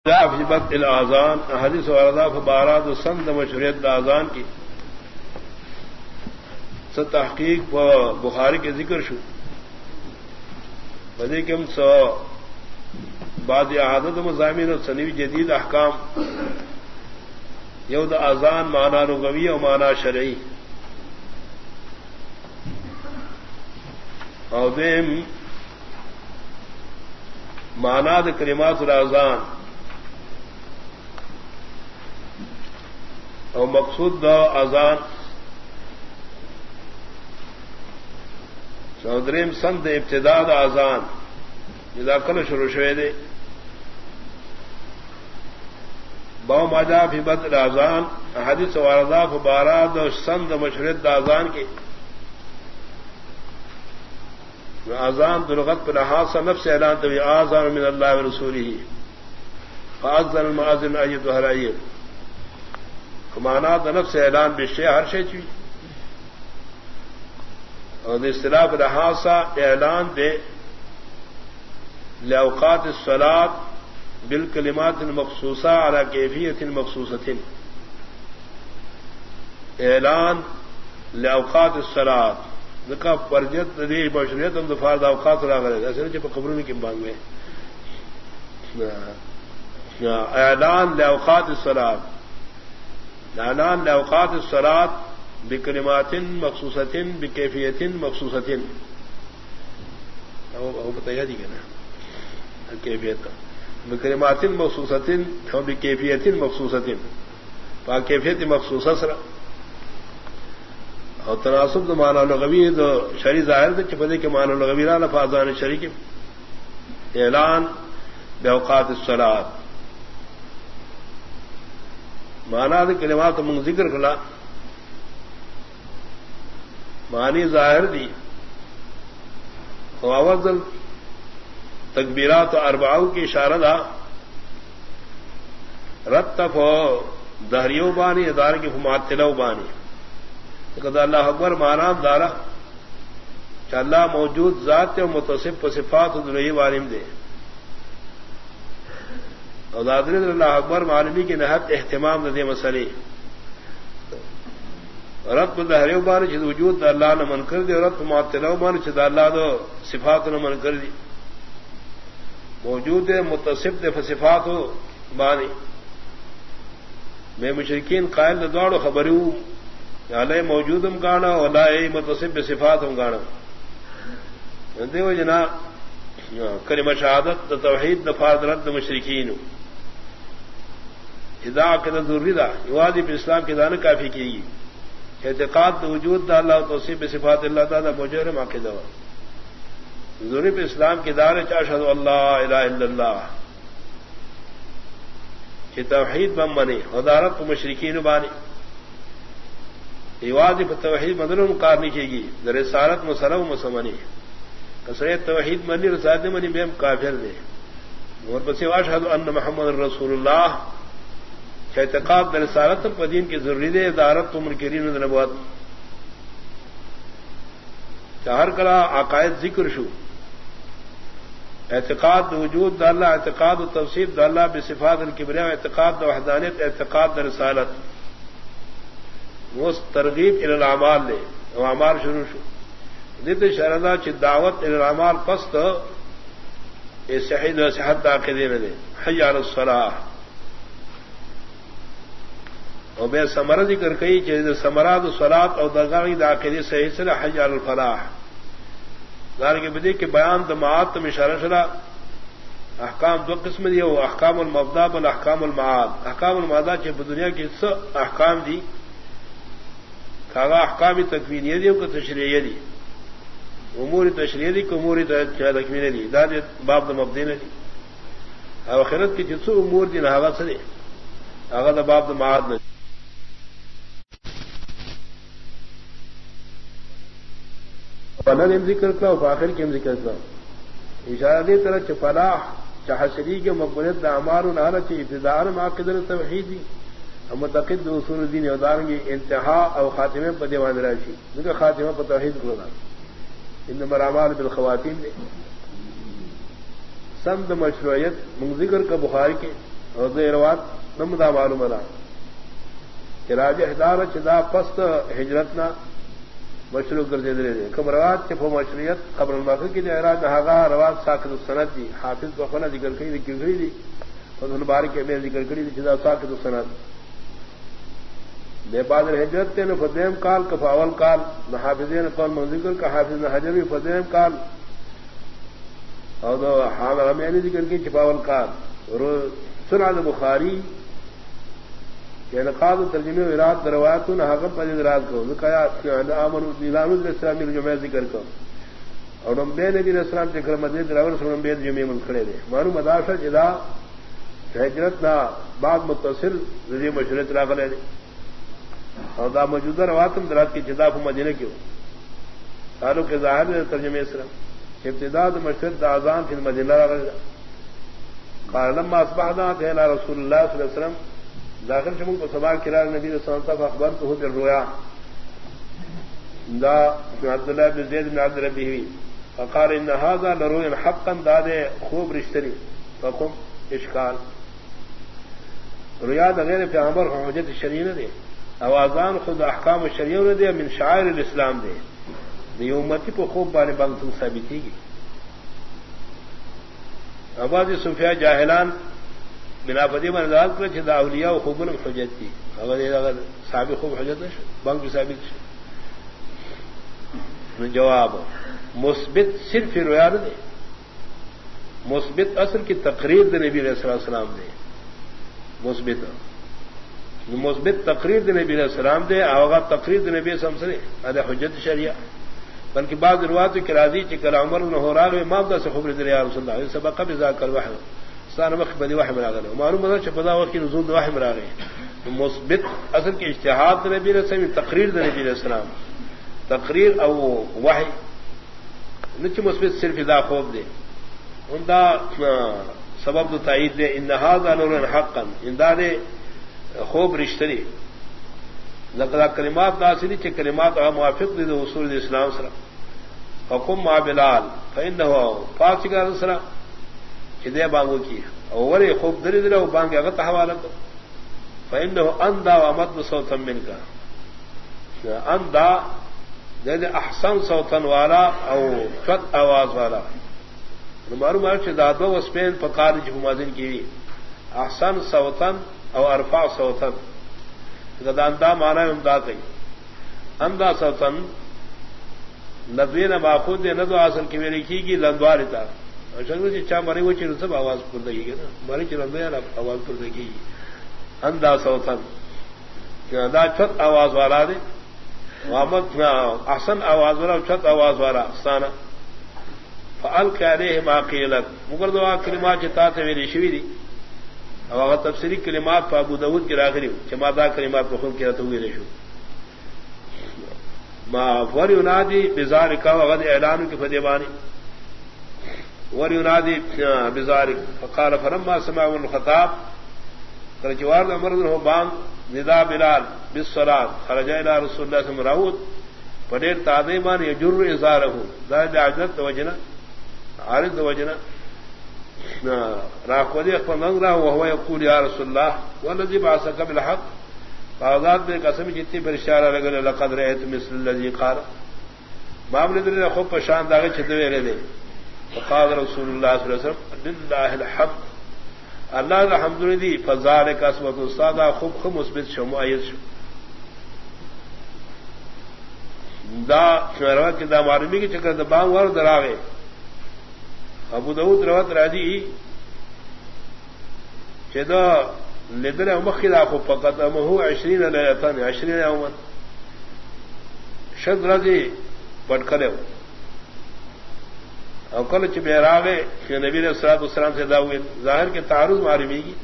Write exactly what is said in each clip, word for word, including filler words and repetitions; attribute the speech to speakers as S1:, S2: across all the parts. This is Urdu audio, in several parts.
S1: حجبت الاذان حدیث واردہ فبارات سند مشروعیت اذان کی س تحقیق و بخاری کے ذکر شو بدی کم سو بعض عادت مضامین اور سنوی جدید احکام یود اذان معنی لغوی و معنی شرعی اور دیم معنی د کلمات الاذان اور مقصود دا اذان چودریم سند ابتداء دا اذان جدا کل شروع شوے دے باو ماجا فی بد الاذان حدیث واردہ فبارہ دا سند مشروعیت دا اذان کے اذان درغت پر لحاظ نفس اعلان تو اذان من اللہ ورسولہ فاذن المؤذن ایتها العیر مانا دنف سے اعلان بشے ہر شے چی اور اصطلاح رہاسا اعلان دے لأوقات الصلاة بالکلمات المخصوصہ على کیفیت مخصوصۃ اعلان لأوقات الصلاة ذکا پرجت دی بشریت ہم دفار دا اوقات را کرے ایسے نہیں قبروں کی بانگ میں اعلان لأوقات الصلاة اعلان لأوقات الصلاة بکلمات مخصوصۃ بکیفیت مخصوصۃ او بتایا دی کنا کیفیت بکلمات مخصوصۃ او بکیفیت مخصوصۃ با کیفیت مخصوصہ سرا اور تناسب دو معنی لغوی دو شرعی ظاہر دے چپدے کے معنی لغوی را لفاظان شرعی کے اعلان بأوقات الصلاة مانا دے کلمات من ذکر کلا معنی ظاہر دی وافضل تکبیرات و اربعو کی اشارہ دا رتف و دہریو بانی ادار کی فماتلو بانی کہ اللہ اکبر مانا دارا کہ اللہ موجود ذات و متصف و صفات دنہی وارم دے اور دادر اللہ اکبر معلومی کی نہت اہتمام دے مسئلے رب دہریو بان چد وجود اللہ نے من کر دی اور رب معطلو بان چد اللہ دو صفات نے من کر دی موجود متصف دے فصفات ہو بانی میں مشرکین قائل دوڑو خبروں علیہ موجود ہم گانا اور لائے متصف صفات ہم گانا دیو جنا کلمہ شہادت توحید دفار رد مشرکین اذا عقیدہ ضروری دا یوادی پر اسلام کی دانا کافی کی گی اعتقاد وجود دا اللہ و توصیف صفات اللہ تعالی مجرم عقیدہ ضروری پر اسلام کی دار اشہد اللہ الہ الا اللہ کہ توحید بم بنے ودارت مشرکین بانی یوادی پر توحید مدنوں مقارنی کی گی در رسالت مسلم مسمنی کسرت توحید منی رسالت منی بیم کافر دے اور بس اشہد ان محمد رسول اللہ اعتقاد در رسالت پدین کی ضروری دے دارت منکرین نبوت چہر کلا عقائد ذکر شو اعتقاد وجود دا اللہ اعتقاد و توصیف دا اللہ بصفات الکبریاء اعتقاد دا وحدانیت اعتقاد دا رسالت وہ ترغیب الى الاعمال لے وہ اعمال شروع شو دیت شردا چ دعوت الى الاعمال پست اے صحیح و صحت داخلے نہ دے حی علی الصلاۃ اور بے سمرہ ذکر کئی کہ سمراد الصلاۃ اور درگاہی داخلی صحیح سے حی علی الفلاح دار کے بدی کے بیان دماعت تم اشارہ شرا احکام دو قسم دی وہ احکام المبدا والاحکام المعاد احکام المعاد کے دنیا کی سب احکام دی کاغا احکام تکوینیہ دی کو تشریعیہ دی امور تشریعیہ دی کو امور تکوینیہ دی دا باب مبدی نے دی اور آخرت کی جسو امور دی نہاوا سے دی اگر باب معاد نے فلاں ذکر کا آخر کے ذکر کا اشارہ دی طرح چ فلاح چحسری کے مقبولیت اعمال نال چ ابتداء معقد التوحید اور متقد اصول الدین ودارنگی انتہا اور خاتمے پر دیوان راشی ان کا خاتمہ پر توحید کو دا انما الاعمال بالخواتیم نے سند مشروعیت من ذکر کا بخاری کے اور دے روات نمدا معلوم نہ کہ راجہ دار چدا پست ہجرتنا مشروع کر دے دے کم روات کے فو مشروعیت قبر الماخر کی اعراض ہاغا روات ساکت السند دی حافظ کو خنا ذکر کری دی کیوں کری دی اور بارک کے میں ذکر کری دی چدا ساکت السند بے بعد ہجرت تے نہ فدیم کال کا اول کال نہ حافظین قول من ذکر کا حافظ نہ حجری فدیم کال اور حامل میں نے ذکر کی چپاول کال اور سنن بخاری کہ نقاد ترجمے اراد روایت نہ حق پر اراد کو کہا امر نیلام الاسلام جو میں ذکر کو اور نبی نبی علیہ السلام کے کرم دے دراور سنن بے جمع من کھڑے دے معلوم مدارش اذا ہجرت نہ بعد متصل ذی مشرت راغلے اور دا موجودہ رواتم درات کی جدا کو مدینے کیوں تعلق کے ظاہر ترجمے اسلام ابتداء مشرت اذان فی المدینہ راغلے قال لما اصبحنا الى رسول الله صلی اللہ علیہ وسلم داخل شمول کو سبا کرا نبی صلی اللہ علیہ وسلم اخبار تو بالرؤيا دا عبداللہ بن زید بن عبد ربی فقال ان هذا لرؤيا حقا داد خوب رشتری فقم اشکال رؤيا غیر پیغمبر حجت شریعہ دے اوازان خود احکام شریعہ دے من شعائر الاسلام دے دی امتی کو خوب بارے بانگ ثابتی کی اباض صوفیاء جاہلان بنا پدی من ذات کر چھ دا اولیاء و خوبن حجت تھی اگر اگر ثابت خوب حجت نہ بانگ بھی ثابت جواب مثبت صرف رویا نہ دے مثبت اصل کی تقریر دے نبی علیہ الصلوۃ والسلام دے مثبت مثبت تقریر دے نبی علیہ السلام دے اوغا تقریر دے نبی صلی اللہ علیہ وسلم ادھا حجت شریعہ بلکہ بعض روایت کی راضی چکر عمر بن حرار و امام دا سے خبر دے یا رسول اللہ سبق بذاک الوحی سان وقت بدی وحی مرا گئے معلوم ہے کہ بدا وقت نزول وحی مرا گئے مثبت اصل کی اجتہاد دے نبی علیہ السلام تقریر دے نبی علیہ السلام تقریر او وحی نچ مثبت صرف دا خوب دے اندا سبب تو تائید دے ان هذا نور حقا ان دا دے خوب رشتری لقد کلمات داسری چ کلمات موافق دے اصول اسلام سره حکم ما بلال فانه فاسقا سره کدے بانگو کی اور خوب دری دری او بانگ اگت حوالہ کو فانه اندا ومد صوتا منك اندا دے احسن صوتا والا او فت آواز والا معلوم ہے کہ دادو اسپین فقار جمازن کی احسن صوتا او ارفع صوتا گداندا مانا امداد گئی اندا صوتن ندوین ماخوذ دے ندو اصل کی میری کی گی لندوار تھا شنو جی چا مری وہ چیز سب آواز پر دے گی نا مری چ لندویا آواز پر دے گی اندا صوتن دا چھت آواز والا دے وامت احسن آواز والا چھت آواز والا استانا فالق علیہ ما قیلت مگر دو کلمات چتا تے میری شوی دی اور اگر تفسیری کلمات پا ابو داود کی راغلی چمادا کلمات کو خود کیا تو ہوئے رشو ما ور ینادی بذالک وغد اعلان کی فدیبانی ور ینادی بذالک فقال فلما سمعوا الخطاب فرجوار امر ہو بان ندا بلال بالصلاه خرج الى رسول الله صلی اللہ علیہ وسلم پڑیر تعظیمان یجر ازارہ ذات عجت وجنا عارض وجنا راخودی اخبرنگ رہا وهو يقول يا رسول الله والذي بعثك بالحق فاذات میں قسم جتنی پر اشارہ لگے لقد رأيت مثل الذي قال معاملے در خوب پشان داغے چھدوے رہے فقال رسول الله صلی اللہ علیہ وسلم لله الحمد اللہ الحمد لله فذلك اسمت الصادق خوب خوب مثبت شو مؤید شو دا روایت کی دا معلومی کی چکر دا بام ور دراغے ابو داود روایت راضی چدا لدر مخلا خو فقط ما هو عشرين ليله عشرين يوما شد راضی پڑھ کرے او کل چ بیراغے کہ نبی علیہ الصلوۃ والسلام سے داوود ظاہر کے تعارض معلومی کی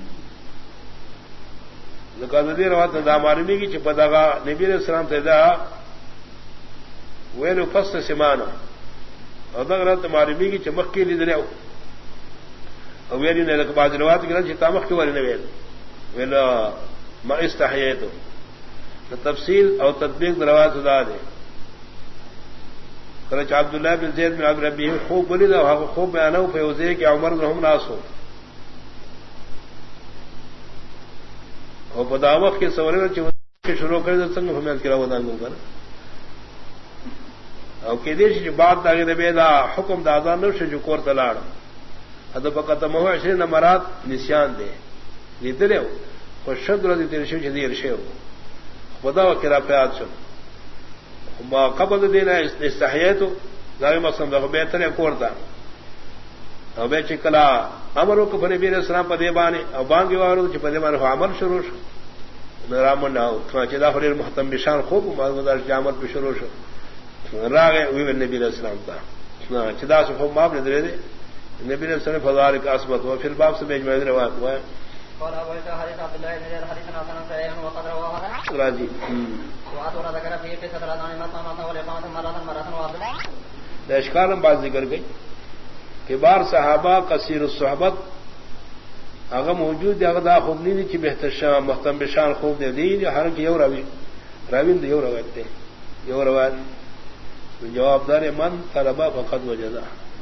S1: لقد دی روایت دا معلومی کی چ پدغا نبی علیہ السلام سے دا ویلو فس سمانا اگر معلومی کی چمک کی لی دریا اور ویلی نے بعض روایت کی رنج تامخ کی والی نے ویل ویلا ما استحییت تفصیل اور تطبیق روایت ادا دے کرچ عبداللہ بن زید بن عبد ربی خوب بلی دا خوب بیانو فیوزے کہ عمر بن ہم ناس ہو اور بداوت کے سوال کے شروع کر دے سنگ ہمیں کرا ودا گوں کر او کہ دیش کی بات دا کہ بے دا حکم دادا نو سے جو کور تلاڑ اد فقط مو عشرین نمبرات نسیان دے لیتے ہو خوشد رضی تیر شو جدیر شو خدا و کرا پیاد شو ما قبل دینا استحییتو داوی مقصد دا بہتر کور دا او بے چکلا امرو کو بنی بیر اسلام پدے بانے او بانگی وارو چ پدے بانے عمل شروع شو رام نہ ہو چدا فریر محتم بشان خوب مدار جامت پہ شروع شو راغ وی نبی علیہ السلام تا چدا سے خوب ماپ نے دے دے نبی علیہ السلام فضال کا اسمت و پھر باب سے مجمع روایت ہوا ہے قال ابو حديث عبد الله بن حديث حسن صحيح وقد رواه راضي واتورا ذكر فيه في صدر اذان ما ما والاقامه مره مره وعبد اشکارم بات ذکر گئی کہ بار صحابہ کثیر الصحبت اگر موجود ہے اگر دا خوب نہیں کہ بہتر شان محتم بشان خوب دے دی ہر کی یو روی روین دیو روایت یو روایت جواب دار من طلبا فقد وجدا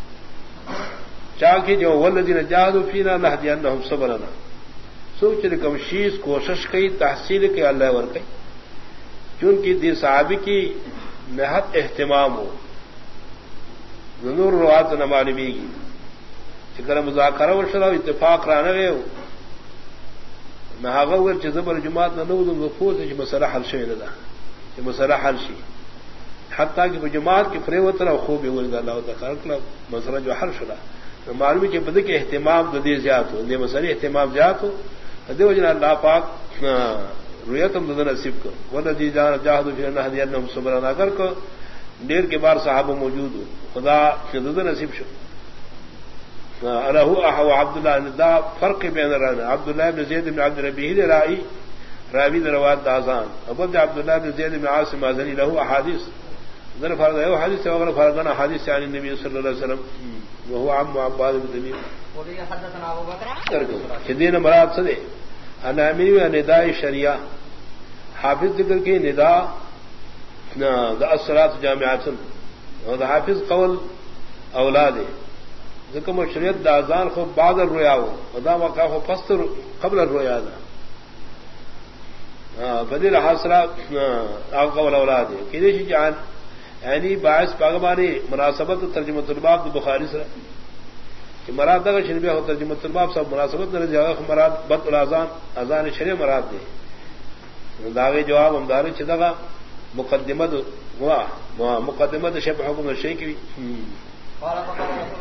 S1: چاہے جو والذین جاهدوا فینا نهدینهم صبرنا سوچ رکم شیز کوشش کی تحصیل کے اللہ ور کی چونکہ دی صحابی کی نہت اہتمام ہو نور روات نہ معلومی گی چکر مذاکرہ ورشلا اتفاق رانا گئے ہو نہ غور چزبر جماعت نہ نو دم فوز چ مسئلہ حل شے نہ کہ مسئلہ حل شی حتیٰ کہ جماعت کی فریوت نہ خوب ولد اللہ تعالی مسئلہ جو حل شلا معلومی کہ بدے کے اہتمام دے زیات ہو دے مسئلہ اہتمام زیات ہو دے وجنا اللہ پاک رویتم دے نصیب کو والذی جاہد فی انہم صبرا اگر کو دیر کے بار صحابہ موجود ہو خدا دے نصیب شو انا هو احو عبد الله دا فرق بین رانا عبد الله بن زید بن عبد ربیہ رائی راوی روایت دازان ابو عبد الله بن زید بن عاصم ازنی له احادیث ذرا فرض ہے حدیث وغیرہ فرضنا حدیث عن النبی صلی اللہ علیہ وسلم وهو عم عباد بن تمیم وبه حدثنا ابو بکر شدین مراد سے انا امیر و نداء شریعہ حافظ ذکر کے نداء دا الصلاۃ جامعۃ اور حافظ قول اولاد ذکر مشریعت دا اذان خو بعد الرؤیا و دا وقع خو فسر قبل الرؤیا دا بدل حاصلات قول اولاد کہ جان یعنی باعث باغبانی مناسبت ترجمہ الباب بخاری سے کہ مراد کا شربیہ ہو ترجمہ الباب سب مناسبت نہ جگہ مراد بد الاذان اذان شرع مراد دے داغے جواب ہم دار چدغا مقدمت ہوا مقدمت شب حکم الشیخ کی